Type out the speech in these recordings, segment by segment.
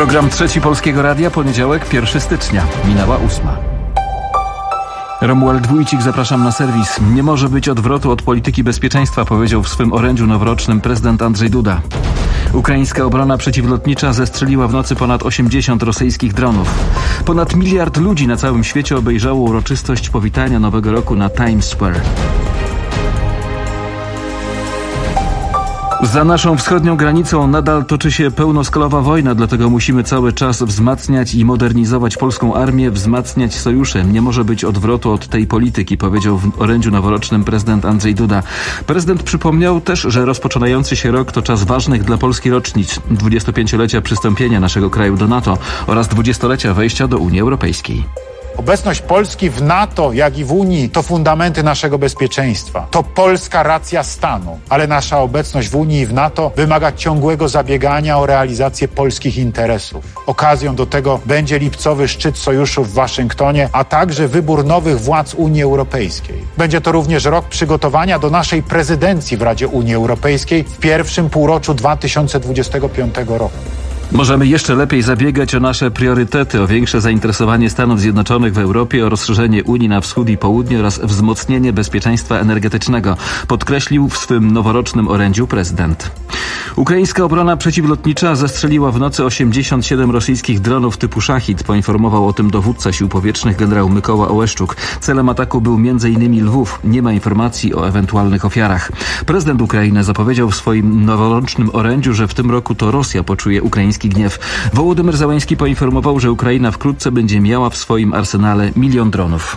Program Trzeci Polskiego Radia, poniedziałek, 1 stycznia. Minęła 8. Romuald Wójcik, zapraszam na serwis. Nie może być odwrotu od polityki bezpieczeństwa, powiedział w swym orędziu noworocznym prezydent Andrzej Duda. Ukraińska obrona przeciwlotnicza zestrzeliła w nocy ponad 80 rosyjskich dronów. Ponad 1 miliard ludzi na całym świecie obejrzało uroczystość powitania Nowego Roku na Times Square. Za naszą wschodnią granicą nadal toczy się pełnoskalowa wojna, dlatego musimy cały czas wzmacniać i modernizować polską armię, wzmacniać sojusze. Nie może być odwrotu od tej polityki, powiedział w orędziu noworocznym prezydent Andrzej Duda. Prezydent przypomniał też, że rozpoczynający się rok to czas ważnych dla Polski rocznic, 25-lecia przystąpienia naszego kraju do NATO oraz 20-lecia wejścia do Unii Europejskiej. Obecność Polski w NATO, jak i w Unii, to fundamenty naszego bezpieczeństwa. To polska racja stanu. Ale nasza obecność w Unii i w NATO wymaga ciągłego zabiegania o realizację polskich interesów. Okazją do tego będzie lipcowy szczyt sojuszu w Waszyngtonie, a także wybór nowych władz Unii Europejskiej. Będzie to również rok przygotowania do naszej prezydencji w Radzie Unii Europejskiej w pierwszym półroczu 2025 roku. Możemy jeszcze lepiej zabiegać o nasze priorytety, o większe zainteresowanie Stanów Zjednoczonych w Europie, o rozszerzenie Unii na wschód i południe oraz wzmocnienie bezpieczeństwa energetycznego, podkreślił w swym noworocznym orędziu prezydent. Ukraińska obrona przeciwlotnicza zestrzeliła w nocy 87 rosyjskich dronów typu Szachid, poinformował o tym dowódca sił powietrznych generał Mykoła Ołeszczuk. Celem ataku był m.in. Lwów. Nie ma informacji o ewentualnych ofiarach. Prezydent Ukrainy zapowiedział w swoim noworocznym orędziu, że w tym roku to Rosja poczuje ukraiński gniew. Wołodymyr Zełenski poinformował, że Ukraina wkrótce będzie miała w swoim arsenale 1 milion dronów.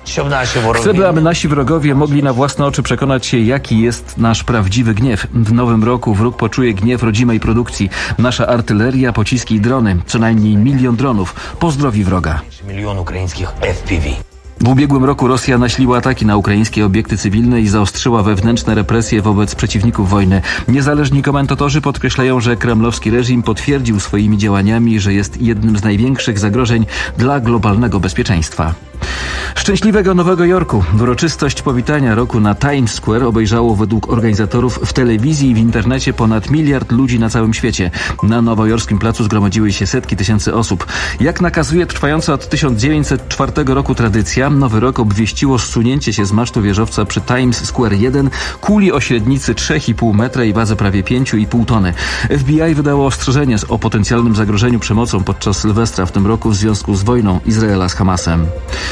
Chcemy, aby nasi wrogowie mogli na własne oczy przekonać się, jaki jest nasz prawdziwy gniew. W nowym roku wróg poczuje gniew rodzimej produkcji. Nasza artyleria, pociski i drony, co najmniej 1 milion dronów, pozdrowi wroga. 1 milion ukraińskich FPV. W ubiegłym roku Rosja nasiliła ataki na ukraińskie obiekty cywilne i zaostrzyła wewnętrzne represje wobec przeciwników wojny. Niezależni komentatorzy podkreślają, że kremlowski reżim potwierdził swoimi działaniami, że jest jednym z największych zagrożeń dla globalnego bezpieczeństwa. Szczęśliwego Nowego Jorku! Uroczystość powitania roku na Times Square obejrzało według organizatorów w telewizji i w internecie ponad 1 miliard ludzi na całym świecie. Na nowojorskim placu zgromadziły się setki tysięcy osób. Jak nakazuje trwająca od 1904 roku tradycja, Nowy Rok obwieściło zsunięcie się z masztu wieżowca przy Times Square 1 kuli o średnicy 3,5 metra i wadze prawie 5,5 tony. FBI wydało ostrzeżenie o potencjalnym zagrożeniu przemocą podczas Sylwestra w tym roku w związku z wojną Izraela z Hamasem.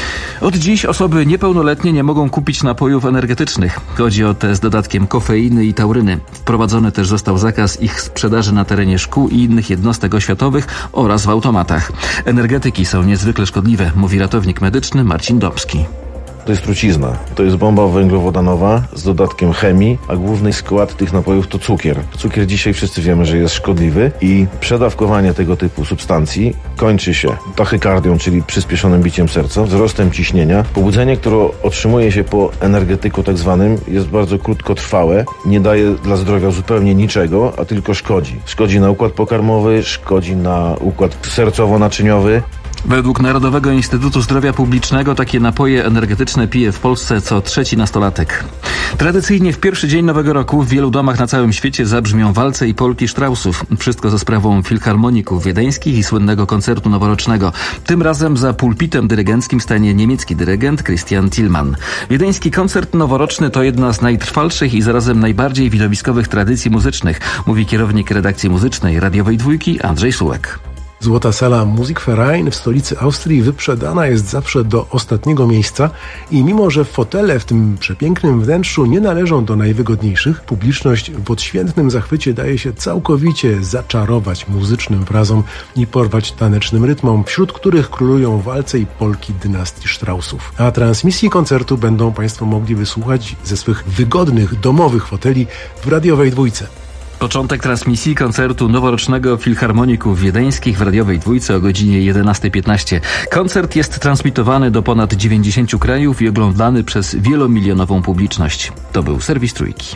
Od dziś osoby niepełnoletnie nie mogą kupić napojów energetycznych. Chodzi o te z dodatkiem kofeiny i tauryny. Wprowadzony też został zakaz ich sprzedaży na terenie szkół i innych jednostek oświatowych oraz w automatach. Energetyki są niezwykle szkodliwe, mówi ratownik medyczny Marcin Dobski. To jest trucizna. To jest bomba węglowodanowa z dodatkiem chemii, a główny skład tych napojów to cukier. Cukier dzisiaj wszyscy wiemy, że jest szkodliwy i przedawkowanie tego typu substancji kończy się tachykardią, czyli przyspieszonym biciem serca, wzrostem ciśnienia. Pobudzenie, które otrzymuje się po energetyku tak zwanym, jest bardzo krótkotrwałe, nie daje dla zdrowia zupełnie niczego, a tylko szkodzi. Szkodzi na układ pokarmowy, szkodzi na układ sercowo-naczyniowy. Według Narodowego Instytutu Zdrowia Publicznego takie napoje energetyczne pije w Polsce co trzeci nastolatek. Tradycyjnie w pierwszy dzień Nowego Roku w wielu domach na całym świecie zabrzmią walce i polki Straussów. Wszystko za sprawą filharmoników wiedeńskich i słynnego koncertu noworocznego. Tym razem za pulpitem dyrygenckim stanie niemiecki dyrygent Christian Thielmann. Wiedeński koncert noworoczny to jedna z najtrwalszych i zarazem najbardziej widowiskowych tradycji muzycznych, mówi kierownik redakcji muzycznej Radiowej Dwójki Andrzej Sułek. Złota sala Musikverein w stolicy Austrii wyprzedana jest zawsze do ostatniego miejsca i mimo, że fotele w tym przepięknym wnętrzu nie należą do najwygodniejszych, publiczność w odświętnym zachwycie daje się całkowicie zaczarować muzycznym frazom i porwać tanecznym rytmom, wśród których królują walce i polki dynastii Straussów. A transmisji koncertu będą Państwo mogli wysłuchać ze swych wygodnych, domowych foteli w Radiowej Dwójce. Początek transmisji koncertu noworocznego Filharmoników Wiedeńskich w Radiowej Dwójce o godzinie 11:15. Koncert jest transmitowany do ponad 90 krajów i oglądany przez wielomilionową publiczność. To był serwis Trójki.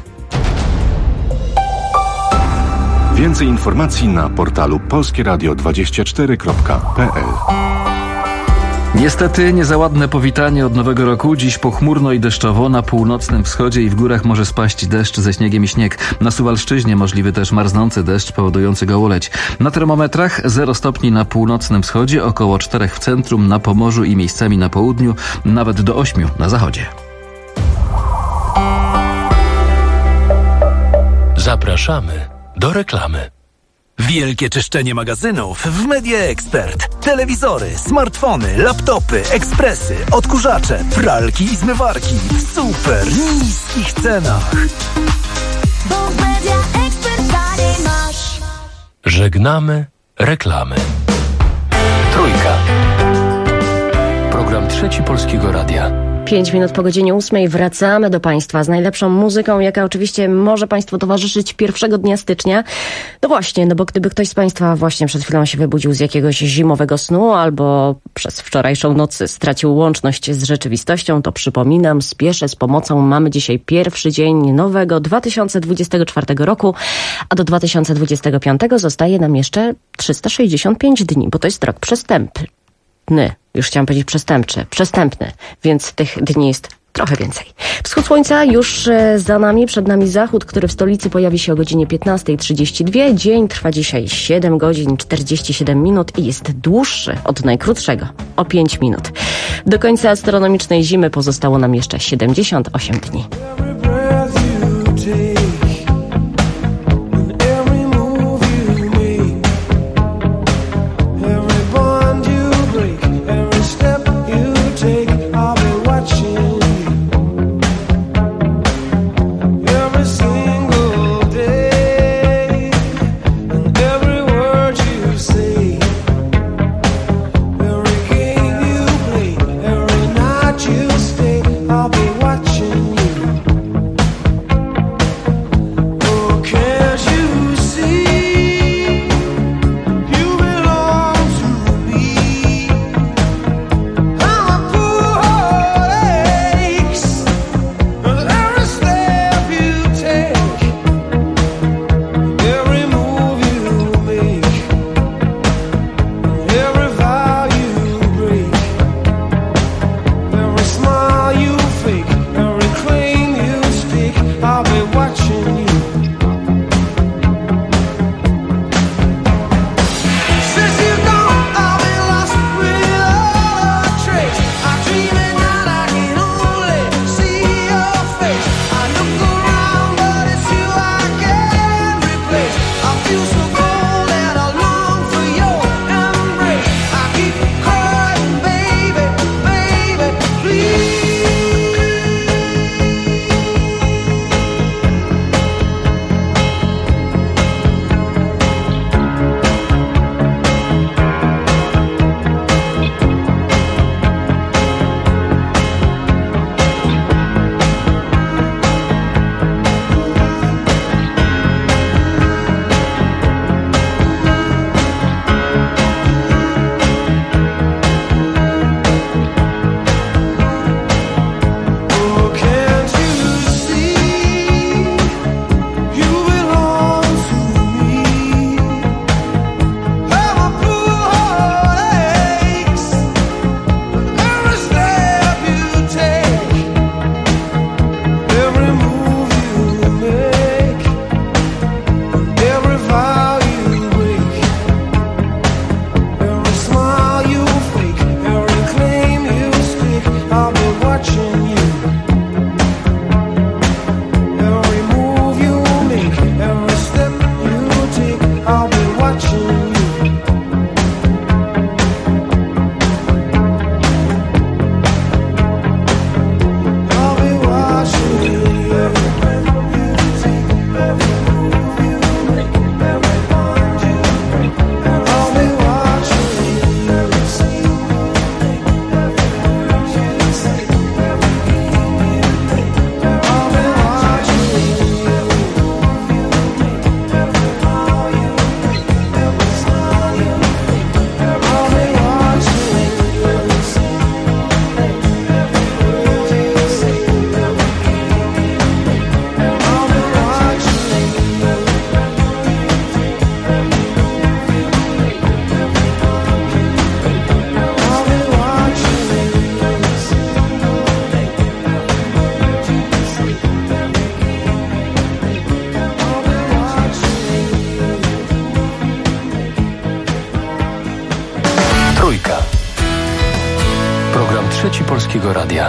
Więcej informacji na portalu polskieradio24.pl. Niestety niezaładne powitanie od nowego roku. Dziś pochmurno i deszczowo. Na północnym wschodzie i w górach może spaść deszcz ze śniegiem i śnieg. Na Suwalszczyźnie możliwy też marznący deszcz powodujący gołoleć. Na termometrach 0 stopni na północnym wschodzie, około 4 w centrum, na Pomorzu i miejscami na południu, nawet do 8 na zachodzie. Zapraszamy do reklamy. Wielkie czyszczenie magazynów w Media Expert. Telewizory, smartfony, laptopy, ekspresy, odkurzacze, pralki i zmywarki w super niskich cenach. Bo w Media Expert taniej masz. Żegnamy reklamy. Trójka. Program Trzeci Polskiego Radia. 5 minut po godzinie 8 wracamy do Państwa z najlepszą muzyką, jaka oczywiście może Państwu towarzyszyć pierwszego dnia stycznia. No właśnie, no bo gdyby ktoś z Państwa właśnie przed chwilą się wybudził z jakiegoś zimowego snu albo przez wczorajszą noc stracił łączność z rzeczywistością, to przypominam, spieszę z pomocą. Mamy dzisiaj pierwszy dzień nowego 2024 roku, a do 2025 zostaje nam jeszcze 365 dni, bo to jest rok przestępny. Już chciałam powiedzieć przestępny, więc tych dni jest trochę więcej. Wschód słońca już za nami, przed nami zachód, który w stolicy pojawi się o godzinie 15:32. Dzień trwa dzisiaj 7 godzin 47 minut i jest dłuższy od najkrótszego o 5 minut. Do końca astronomicznej zimy pozostało nam jeszcze 78 dni. I'll be watching you. Trójka. Program Trzeci Polskiego Radia.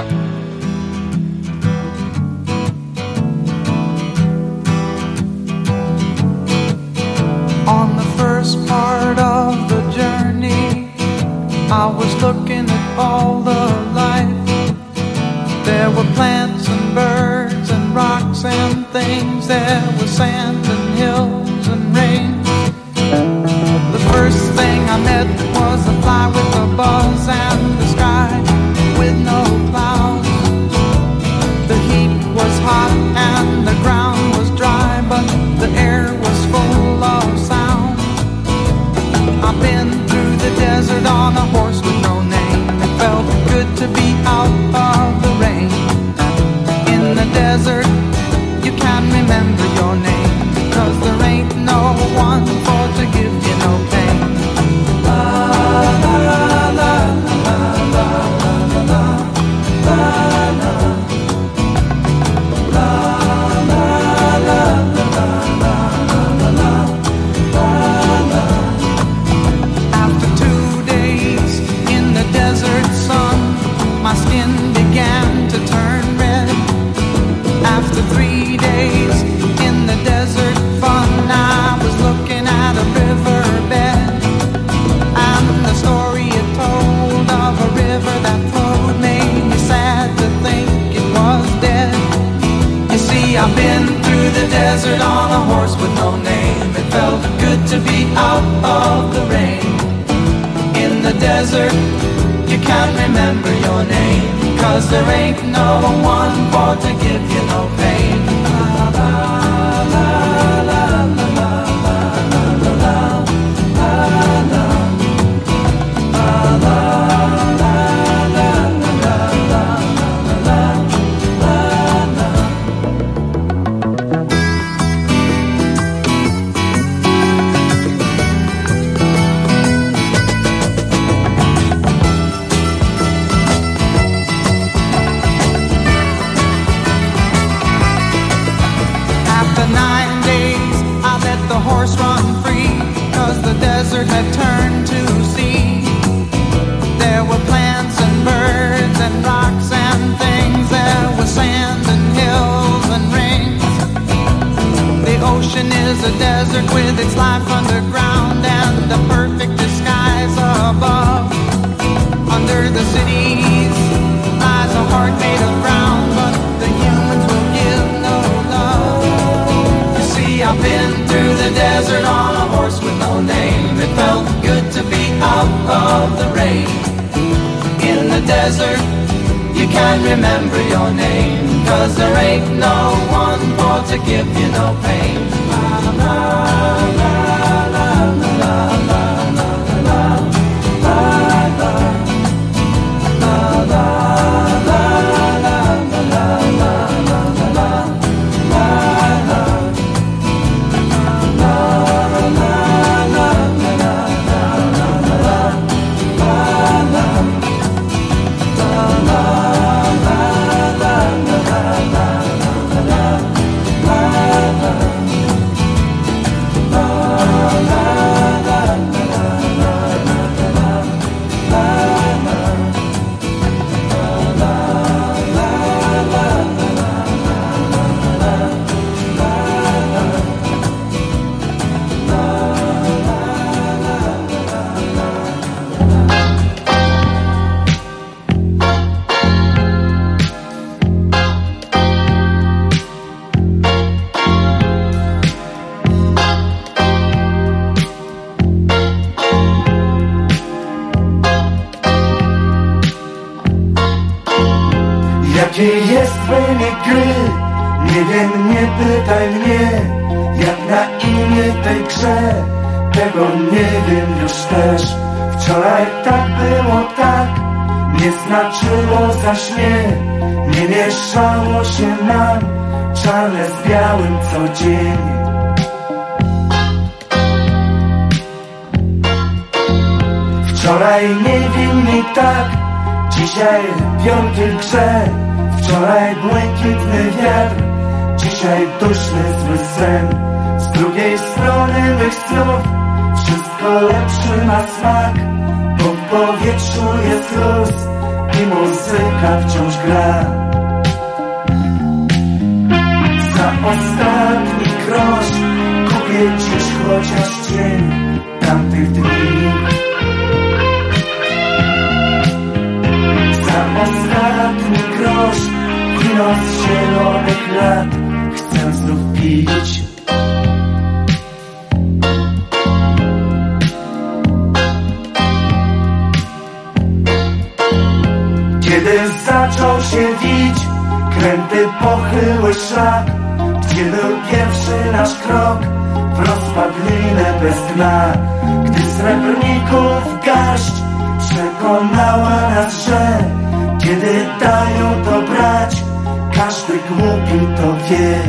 On the first part of the journey, I was looking at all the life. There were plants and birds and rocks and things. There was sand and hills and rain. The first thing I met was a fly with a buzz and the sky with no clouds. The heat was hot and the ground was dry, but the air was full of sound. I've been through the desert on a horse with no name. It felt good to be out of the rain. In the desert, you can't remember your name, 'cause there ain't no one for to give you no pain. La la la la la la la la la la. After 2 days in the desert sun, my skin began to turn red. After 3 days in the desert fun, I was looking at a riverbed, and the story it told of a river that flowed made me sad to think it was dead. You see, I've been through the desert on a horse with no name. It felt good to be out of the rain. In the desert, you can't remember your name, 'cause there ain't no one for to give you no pain. La la la la la la la la la la la. Run free, 'cause the desert had turned to sea. There were plants and birds and rocks and things. There was sand and hills and rings. The ocean is a desert with its life underground and a perfect disguise above. Under the cities lies a heart made of brown, but the humans will give no love. You see, I've been through the desert on a horse with no name. It felt good to be out of the rain. In the desert, you can't remember your name, 'cause there ain't no one for to give you no pain. La la la la la la la la la la la la Jakie jest wynik gry? Nie wiem, nie pytaj mnie. Jak na imię tej grze? Tego nie wiem już też. Wczoraj tak było tak, nie znaczyło zaś nie mieszało się nam czarne z białym co dzień. Wczoraj niewinni tak, dzisiaj pionki w grze. Wczoraj błękitny wiatr, dzisiaj duszny zły sen. Z drugiej strony mych snów wszystko lepszy ma smak, bo w w powietrzu jest luz i muzyka wciąż gra. Za ostatni grosz kupię dziś chociaż cień tamtych dni. Za ostatni grosz wino z zielonych lat chcę znów pić. Kiedy zaczął się wić kręty pochyły szlak, gdzie był pierwszy nasz krok w rozpadlinę bez dna, gdy srebrników garść przekonała nas, że kiedy dają to brać, każdy głupi to wie.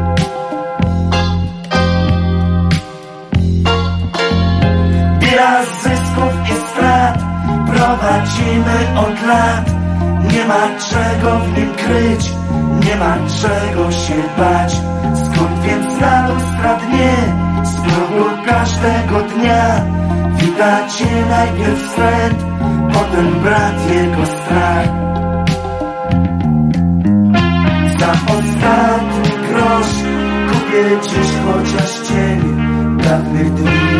Bilans zysków i strat prowadzimy od lat. Nie ma czego w nim kryć, nie ma czego się bać. Skąd więc na lustra dnie, z progu każdego dnia widać je najpierw wstręt, potem brat jego strach. Za ostatni grosz kupię dziś chociaż cień dawnych dni.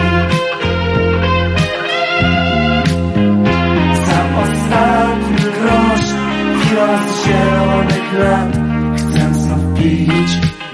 Za ostatni grosz wino z zielonych lat chcę znów pić.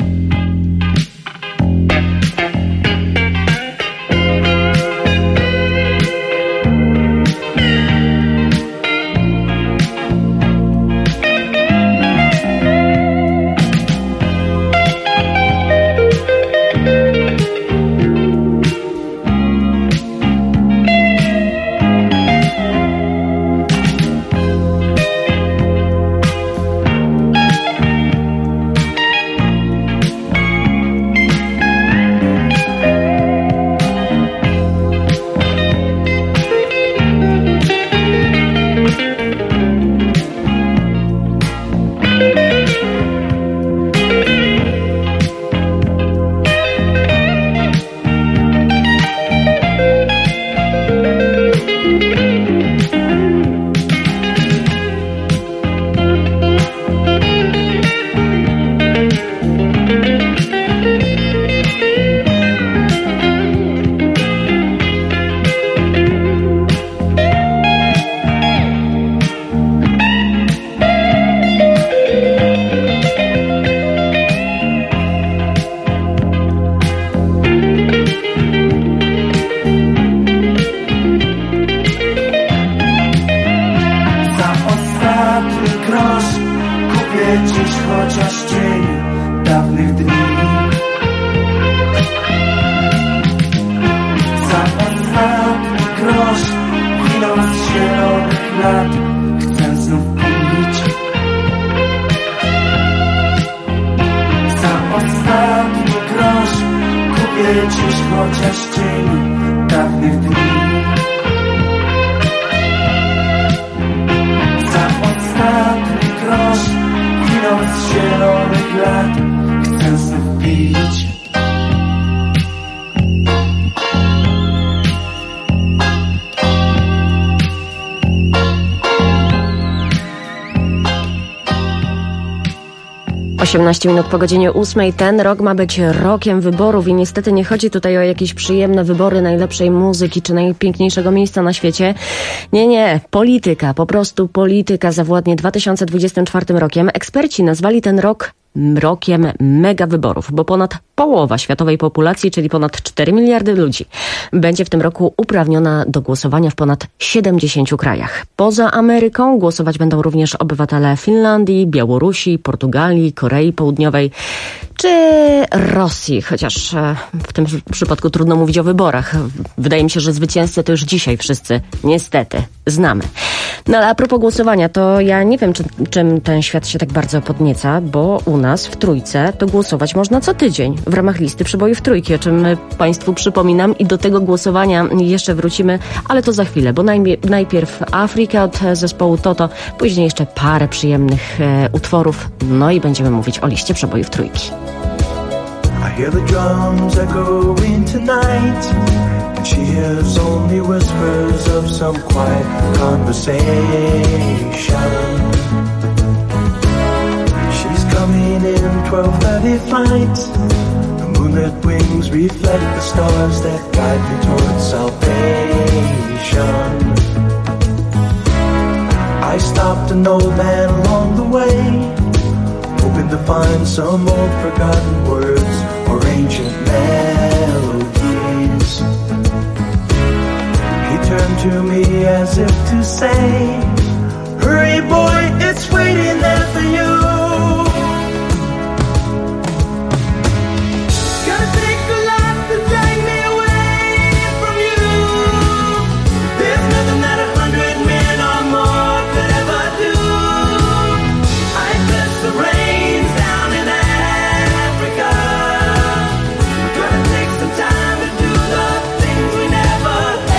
Minut po godzinie 8. Ten rok ma być rokiem wyborów i niestety nie chodzi tutaj o jakieś przyjemne wybory najlepszej muzyki czy najpiękniejszego miejsca na świecie. Nie. Polityka, po prostu polityka zawładnie 2024 rokiem. Eksperci nazwali ten rok rokiem mega wyborów, bo ponad połowa światowej populacji, czyli ponad 4 miliardy ludzi, będzie w tym roku uprawniona do głosowania w ponad 70 krajach. Poza Ameryką głosować będą również obywatele Finlandii, Białorusi, Portugalii, Korei Południowej czy Rosji, chociaż w tym przypadku trudno mówić o wyborach. Wydaje mi się, że zwycięzcę to już dzisiaj wszyscy niestety znamy. No ale a propos głosowania, to ja nie wiem, czym ten świat się tak bardzo podnieca, bo u nas w Trójce to głosować można co tydzień w ramach listy przebojów Trójki, o czym Państwu przypominam i do tego głosowania jeszcze wrócimy, ale to za chwilę, bo najpierw Afryka od zespołu Toto, później jeszcze parę przyjemnych utworów, no i będziemy mówić o liście przebojów Trójki. I hear the drums echoing tonight, and she hears only whispers of some quiet conversation. She's coming in 12:30 flight. The moonlit wings reflect the stars that guide me towards salvation. I stopped an old man along the way, hoping to find some old forgotten words or ancient melodies. He turned to me as if to say, hurry boy, it's waiting there for you. Gotta take a lot to drag me away from you. There's nothing that 100 men or more could ever do. I bless the rains down in Africa. Gonna take some time to do the things we never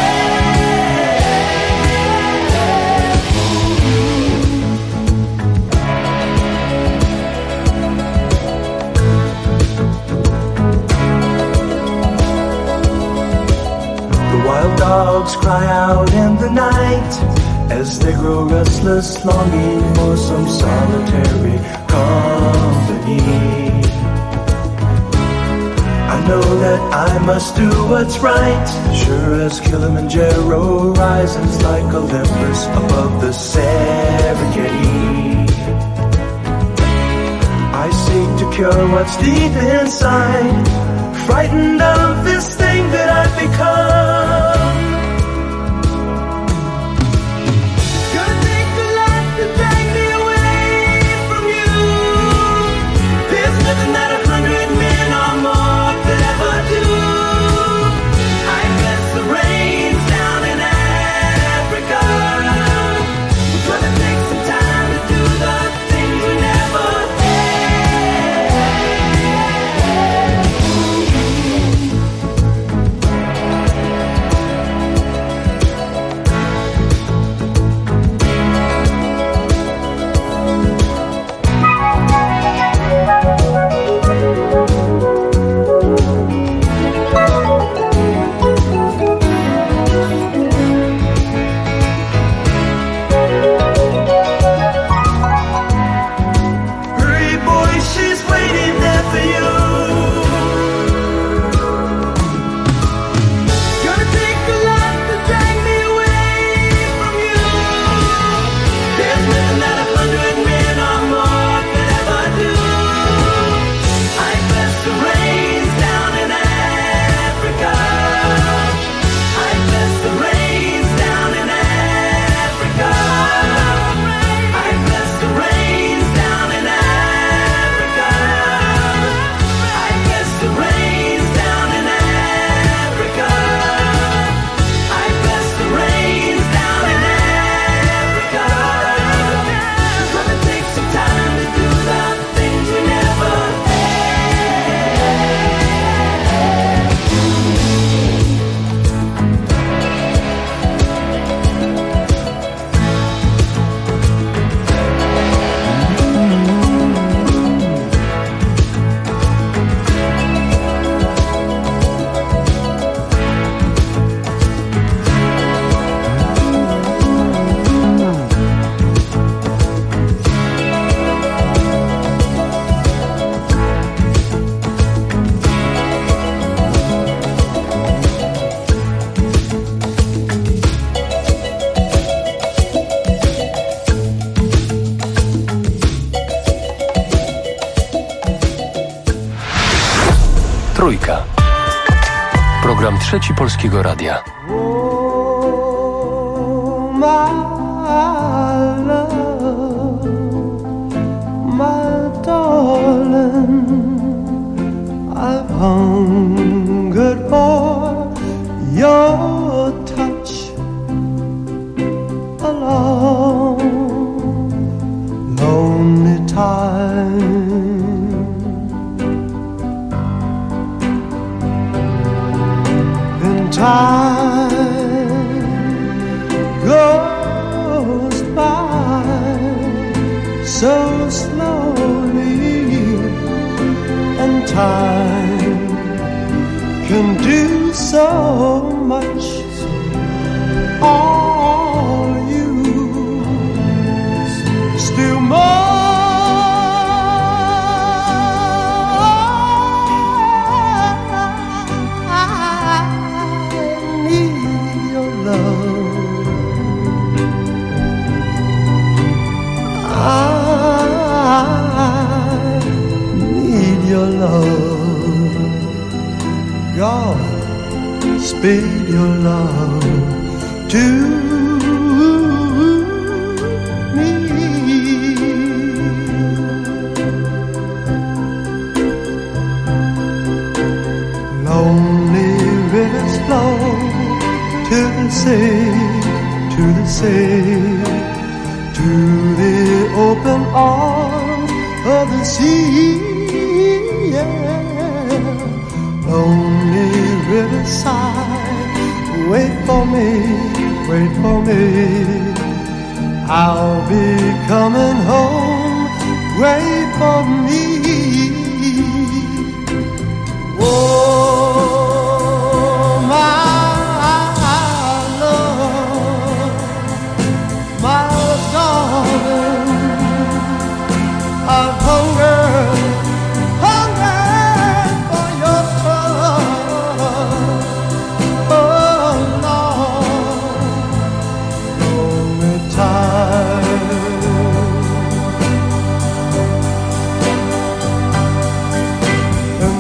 The wild dogs cry out in the night as they grow restless, longing for some solitary company. I know that I must do what's right, sure as Kilimanjaro rises like Olympus above the Serengeti. I seek to cure what's deep inside, frightened of this thing that I've become. Gonna take a lot to drag me away from you. There's nothing that 100 men or more could ever do. I bless the rains down in Africa. We're gonna take some time to do the things we never Hurry boy, she's waiting there for you. Gonna take a lot to drag me away from you. There's nothing that 100 men or more could ever do. I bless the rains down in Africa. I bless the rains down in Africa. I bless the rains down in Africa. I bless the rains down in Africa. I bless the rains down in Africa. We're gonna take some time to do the things we never Trójka. Program Trzeci Polskiego Radia. My love, my darling, I've hungered for your touch a long, lonely time. Time goes by so slowly, and time can do so much. All you still more. Your love, God, speed your love to me. Lonely rivers flow to the sea, to the sea, to the open arms of the sea. Lonely riverside, wait for me, wait for me. I'll be coming home, wait for me. Oh, my love, my darling, I've hungered for your love. Oh Lord, lonely time. And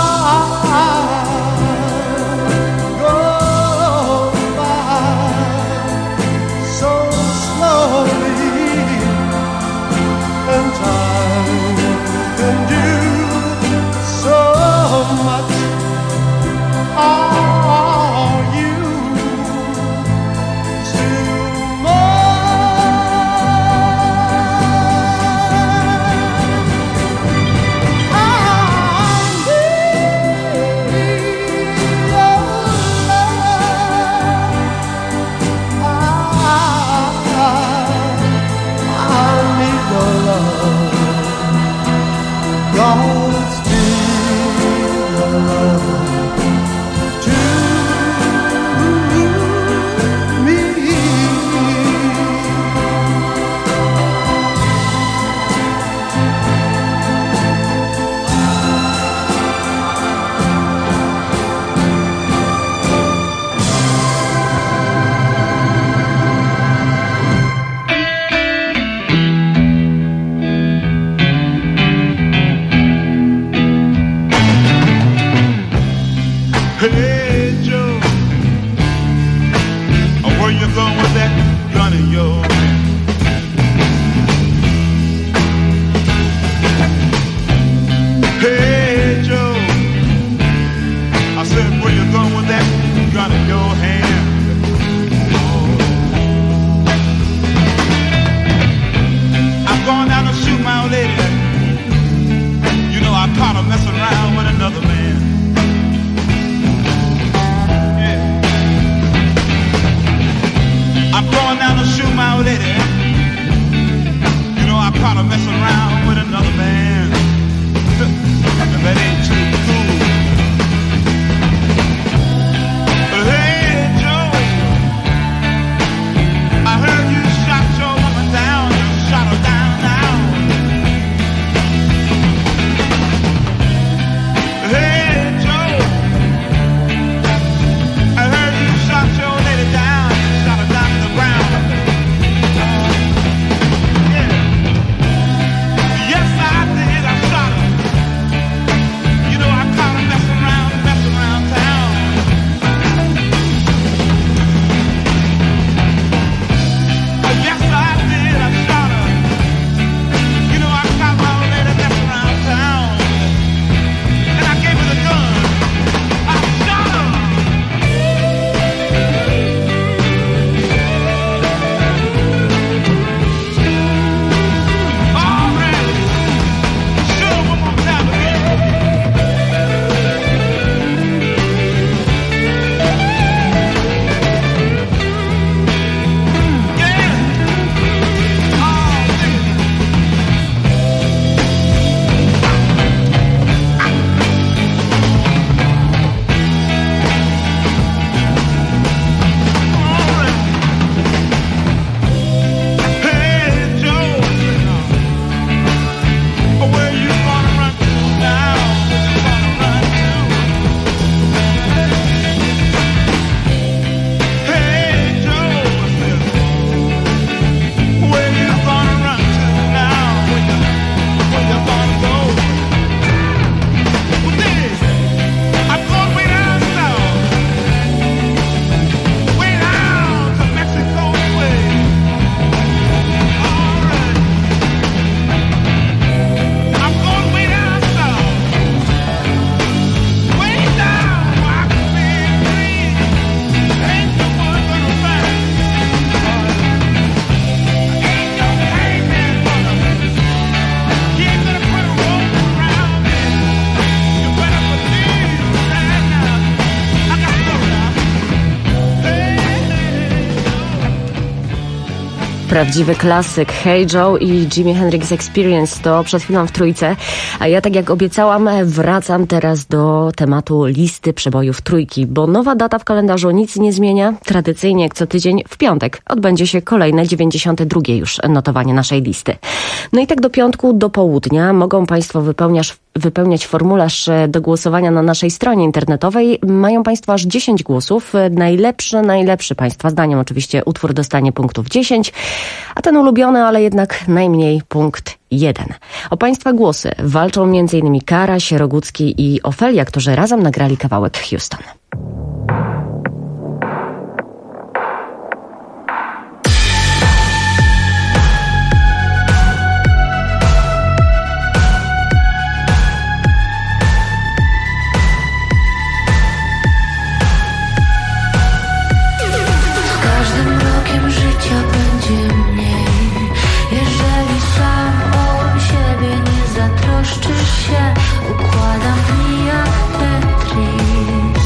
time goes by so slowly, and time can do so much. Are you still mine? I need your love. God's speed your love to me. Hey Joe, where you going with that gun of yours? Hey Joe, I said, where you going with that gun in your hand? I'm going down to shoot my old lady. You know I caught her messing around with another man. I'm going down to shoot my old lady. You know I caught her messing around with another man. And that ain't too cool. Hey Joe, I heard you shot your woman down. You shot her down now. Hey Joe, I heard you shot your lady down. You shot her down to the ground. Yeah. Yes, I did. I shot her. You know, I caught her Prawdziwy klasyk. Hey Joe i Jimi Hendrix Experience to przed chwilą w trójce, a ja, tak jak obiecałam, wracam teraz do tematu listy przebojów trójki, bo nowa data w kalendarzu nic nie zmienia. Tradycyjnie jak co tydzień w piątek odbędzie się kolejne 92. już notowanie naszej listy. No i tak do piątku, do południa mogą Państwo wypełniać formularz do głosowania na naszej stronie internetowej. Mają Państwo aż 10 głosów. Najlepszy Państwa zdaniem oczywiście utwór dostanie punktów 10, a ten ulubiony, ale jednak najmniej punkt 1. O Państwa głosy walczą m.in. Karaś, Rogucki i Ofelia, którzy razem nagrali kawałek Houston. Układam dni jak Tetris.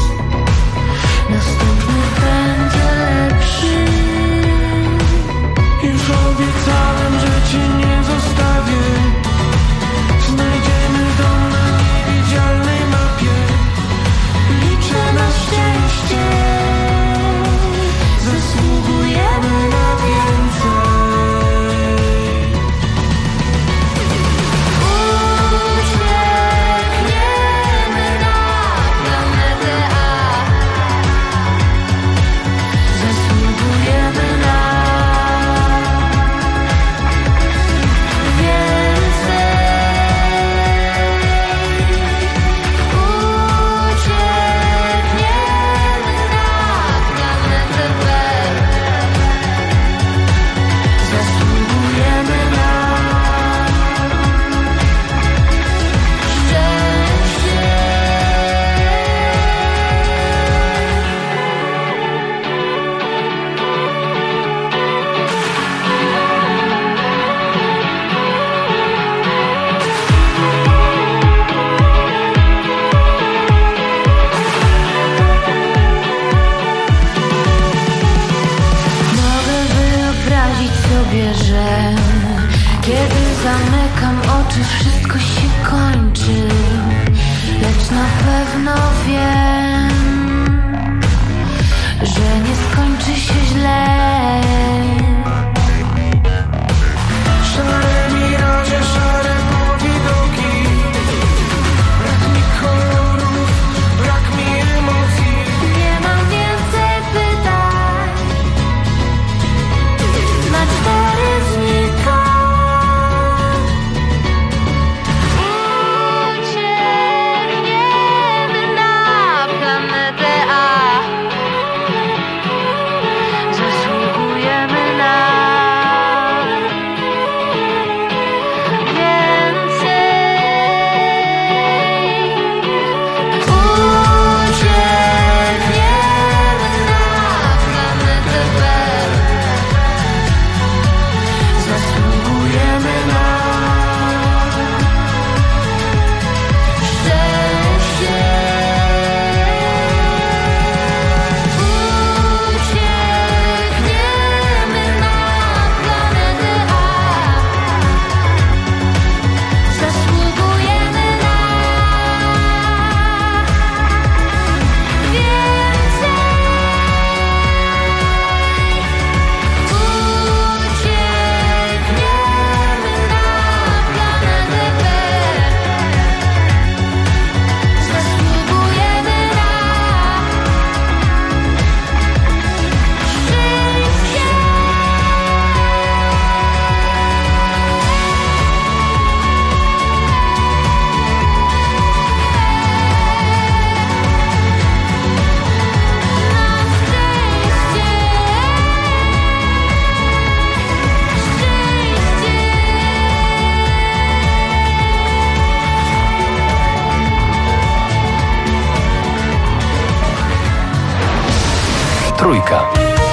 Trójka.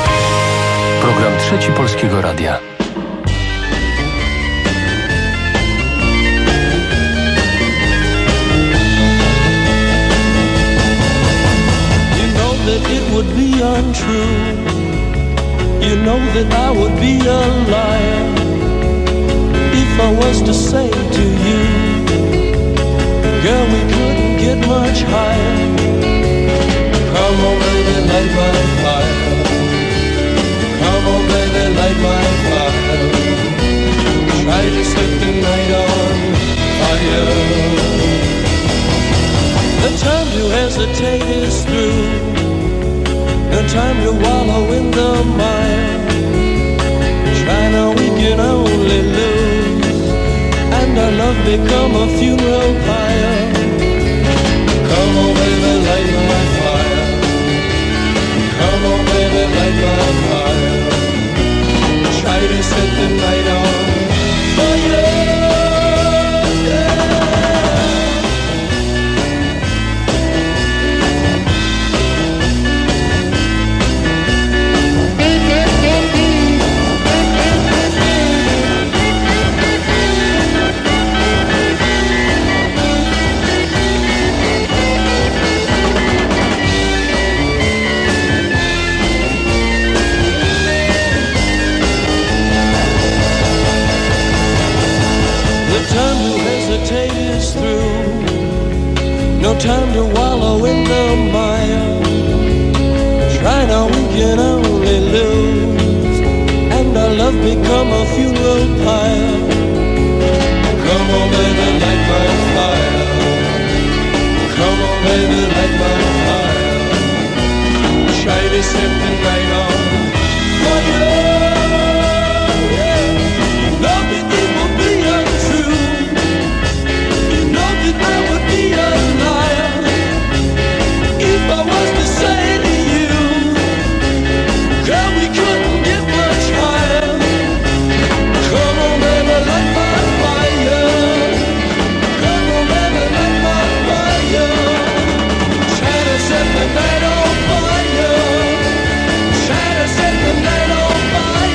Program Trzeci Polskiego Radia. You know that it would be untrue You know that I would be a liar if I was to say to you, girl, we couldn't get much higher. Come on, baby, light my fire. Come on, baby, light my fire. Try to set the night on fire. The time to hesitate is through. No time to wallow in the mire. Try now, we can only lose, and our love become a funeral pyre. Come on, baby, light my fire. Come on, baby, light my fire. Try to set the night on fire. No time to wallow in the mire. Try now, we can only lose, and our love become a funeral pyre. Come on, baby, light my fire. Come on, baby, light my fire. Try to set the night on fire. Set the night on fire.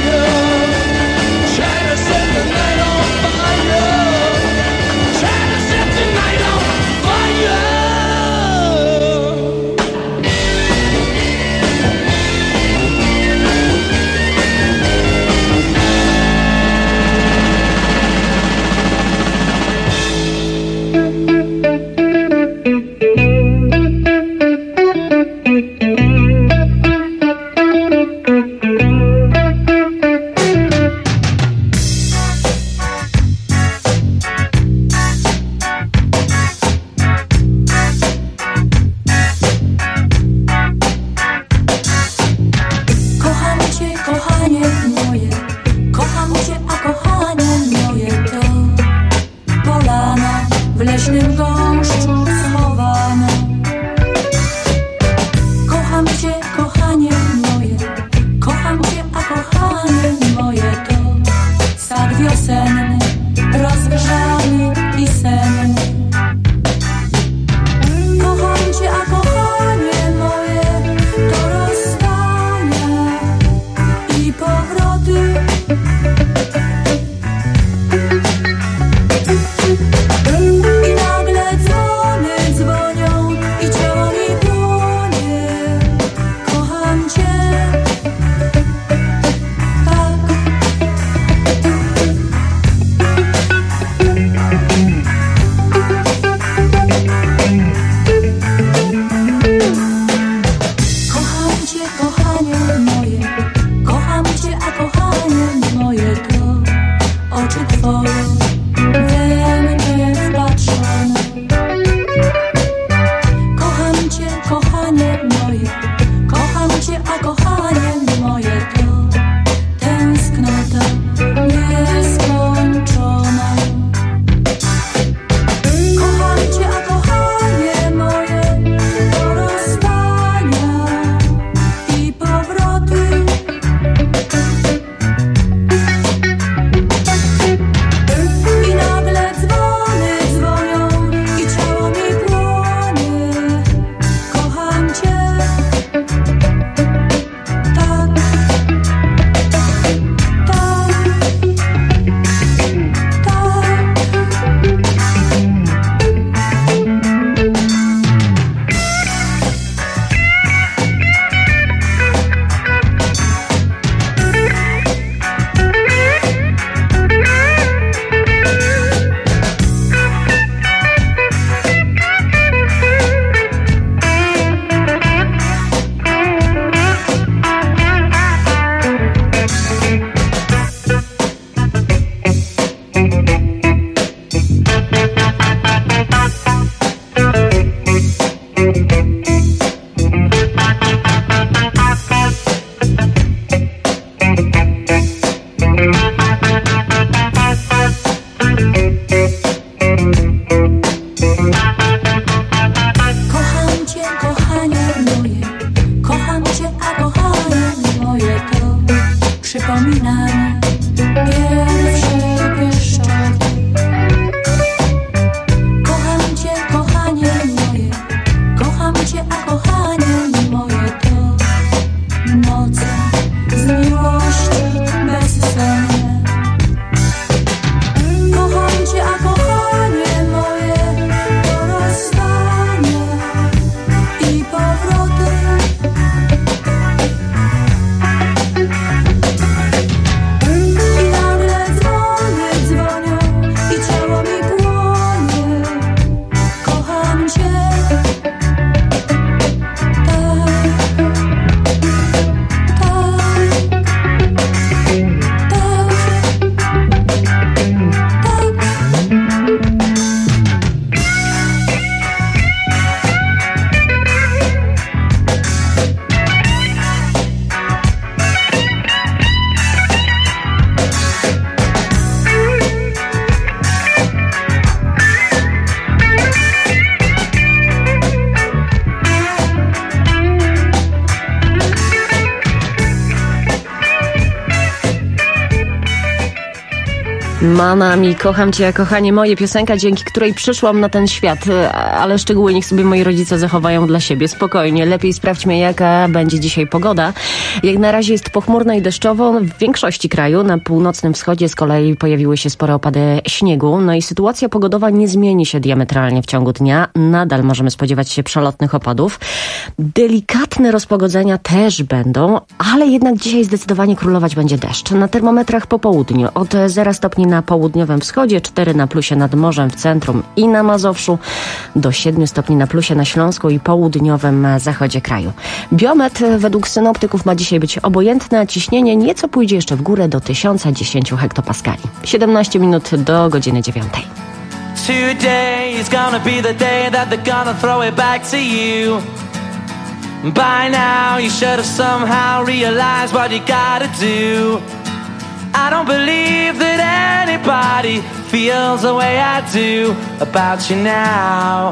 Manami, kocham cię, kochanie moje, piosenka, dzięki której przyszłam na ten świat, ale szczegóły niech sobie moi rodzice zachowają dla siebie. Spokojnie, lepiej sprawdźmy, jaka będzie dzisiaj pogoda. Jak na razie jest pochmurno i deszczowo w większości kraju. Na północnym wschodzie z kolei pojawiły się spore opady śniegu. No i sytuacja pogodowa nie zmieni się diametralnie w ciągu dnia. Nadal możemy spodziewać się przelotnych opadów. Delikatne rozpogodzenia też będą, ale jednak dzisiaj zdecydowanie królować będzie deszcz. Na termometrach po południu od 0 stopni na południowym wschodzie, 4 na plusie nad morzem w centrum i na Mazowszu, do 7 stopni na plusie na Śląsku i południowym zachodzie kraju. Biometr według synoptyków ma dzisiaj być obojętne, a ciśnienie nieco pójdzie jeszcze w górę do 1010 hektopaskali. 17 minut do godziny 9. Today is gonna be the day that they're gonna throw it back to you. By now you should have somehow realized what you gotta do. I don't believe that anybody feels the way I do about you now.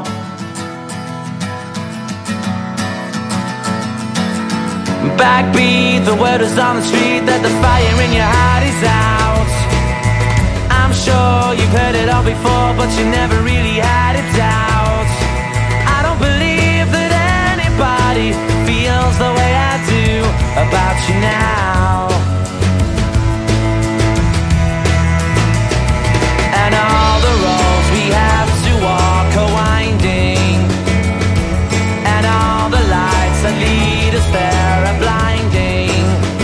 Backbeat, the word is on the street that the fire in your heart is out. I'm sure you've heard it all before, but you never really had a doubt. I don't believe that anybody feels the way I do about you now. And all the roads we have to walk are winding, and all the lights that lead us there are blinding.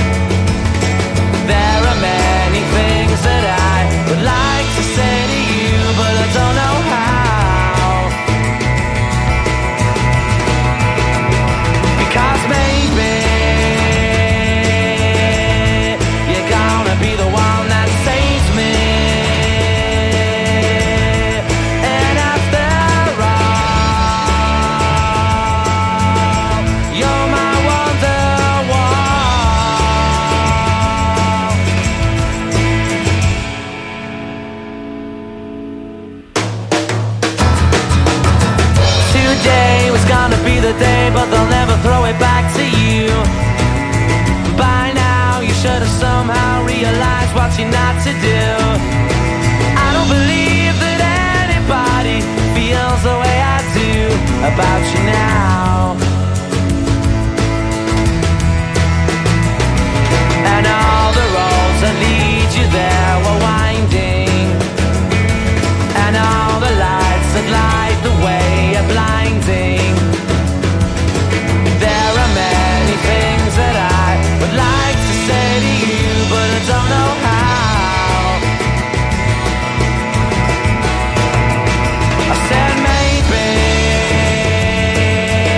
There are many things that I would like to say to you, but I don't know how. Because maybe you're gonna be the one that saves me. And after all, you're my wonderwall. Today was gonna be the day, but they'll never throw it back to you. By now you should have somehow realized what you're not to do. I don't believe that anybody feels the way I do about you now. And all the roads that lead you there were winding, and all the lights that light the way are blinding. There are many things that I would like to say to you, but I don't know how. I said maybe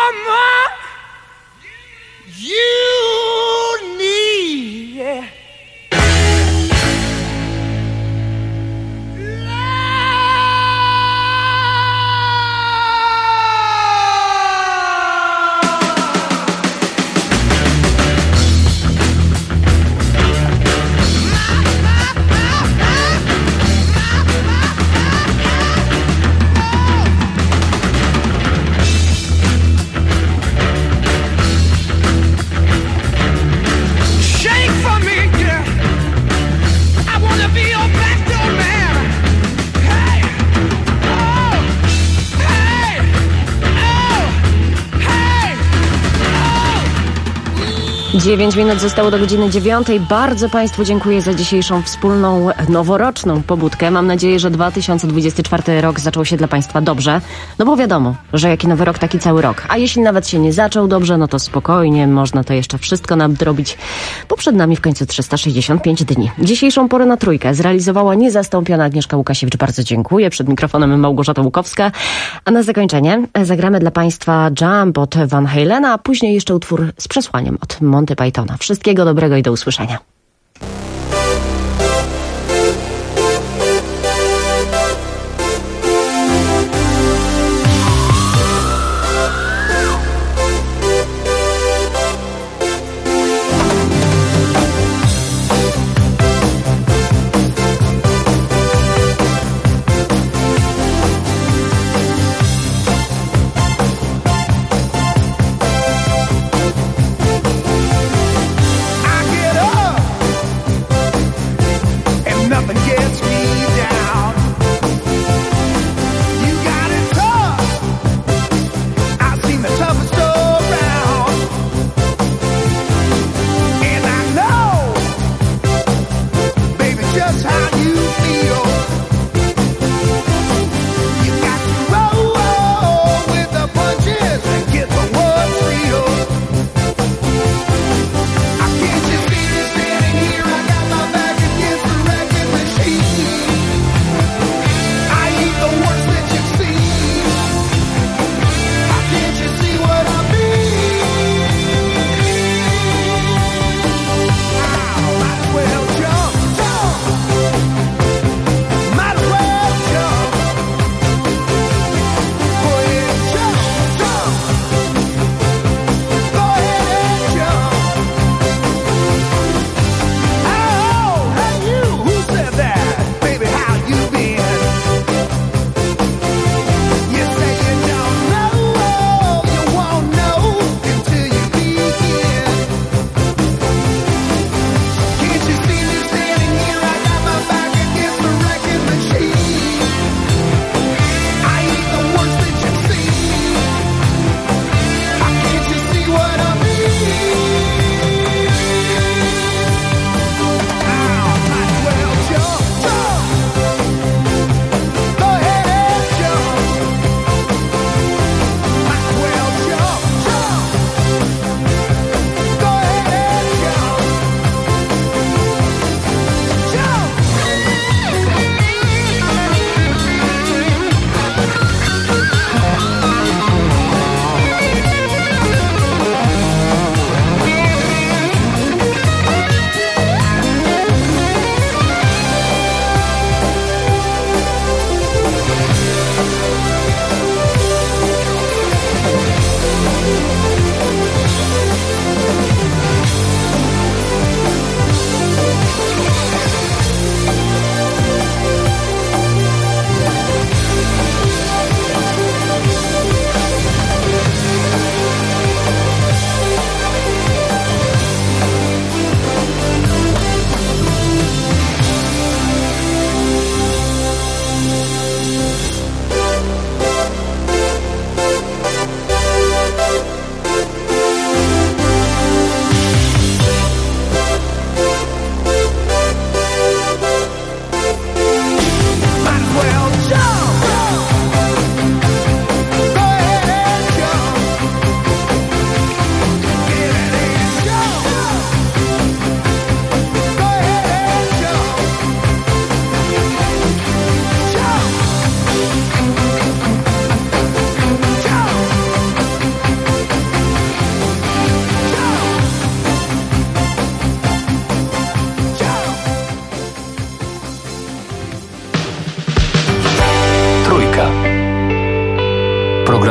more you need. Yeah. Dziewięć minut zostało do godziny 9. Bardzo Państwu dziękuję za dzisiejszą wspólną noworoczną pobudkę. Mam nadzieję, że 2024 rok zaczął się dla Państwa dobrze. No bo wiadomo, że jaki nowy rok, taki cały rok. A jeśli nawet się nie zaczął dobrze, no to spokojnie, można to jeszcze wszystko nadrobić, bo przed nami w końcu 365 dni. Dzisiejszą porę na trójkę zrealizowała niezastąpiona Agnieszka Łukasiewicz. Bardzo dziękuję. Przed mikrofonem Małgorzata Łukowska. A na zakończenie zagramy dla Państwa Jump od Van Halena, a później jeszcze utwór z przesłaniem od Monty Pythona. Wszystkiego dobrego i do usłyszenia.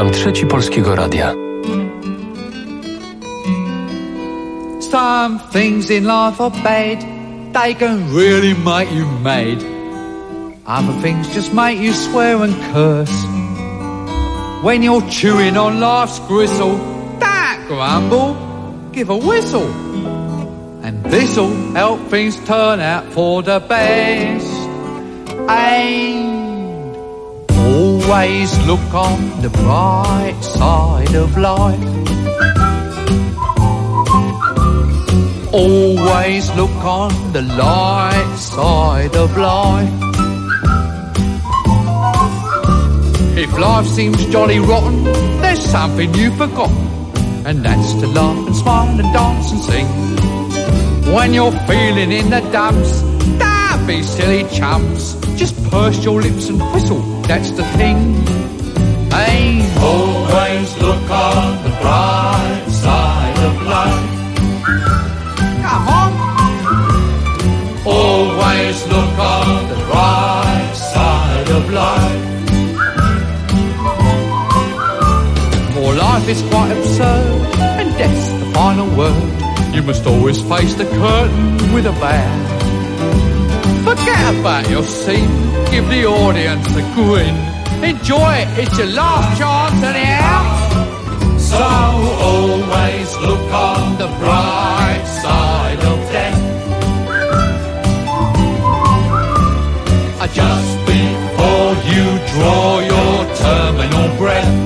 Program Trzeci Polskiego Radia. Some things in life are bad. They can really make you mad. Other things just make you swear and curse. When you're chewing on life's gristle, don't grumble, give a whistle. And this'll help things turn out for the best. And always look on the bright side of life. Always look on the light side of life. If life seems jolly rotten, there's something you've forgotten, and that's to laugh and smile and dance and sing. When you're feeling in the dumps, don't be silly chumps. Just purse your lips and whistle, that's the thing. Hey, always look on the bright side of life. Come on. Always look on the bright side of life. For life is quite absurd, and death's the final word. You must always face the curtain with a bow. Forget about your scene, give the audience a grin. Enjoy it, it's your last chance anyhow. So always look on the bright side of death. Just before you draw your terminal breath.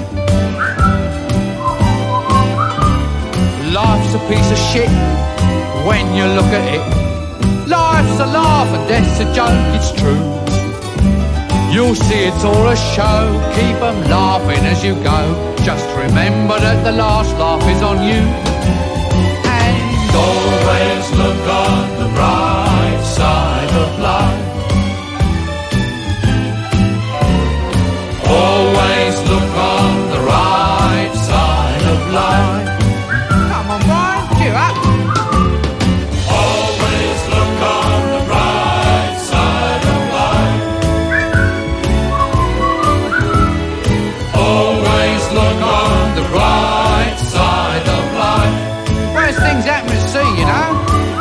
Life's a piece of shit when you look at it. Life's a laugh and death's a joke, it's true. You'll see it's all a show, keep them laughing as you go. Just remember that the last laugh is on you. And always look on the bright side of life. Always look on the right side of life. Come on, Brian, cheer up. Always look on the right side of life. Always look on the right side of life. Worst things happen at sea, you know.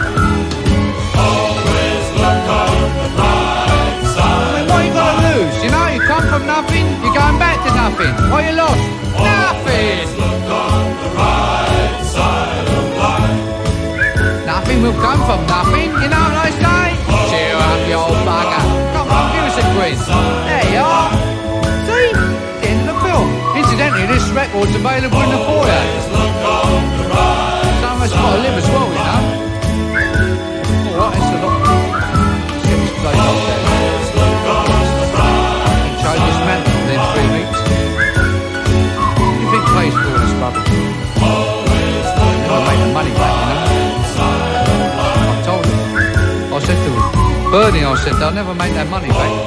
Always look on the right side. I mean, what you got to lose? You know, you come from nothing, you're going back to nothing. What you lost? Nothing. Look on the right side of life. Nothing will come from nothing, you know what I say? Cheer up, you old bugger. Come on, give us a quiz. There you are. See? The end of the film. Incidentally, this record's available in the foyer. Someone's got to live as well, you know. Alright, it's a lot. Let's get this place off there. Change this mantle within 3 weeks. You think pays for all this rubbish? Never make the money back, you know. I told him. I said to Bernie, I said, they'll never make that money back.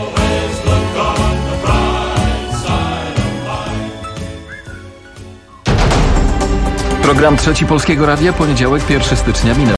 Program Trzeci Polskiego Radia, poniedziałek, 1 stycznia minął.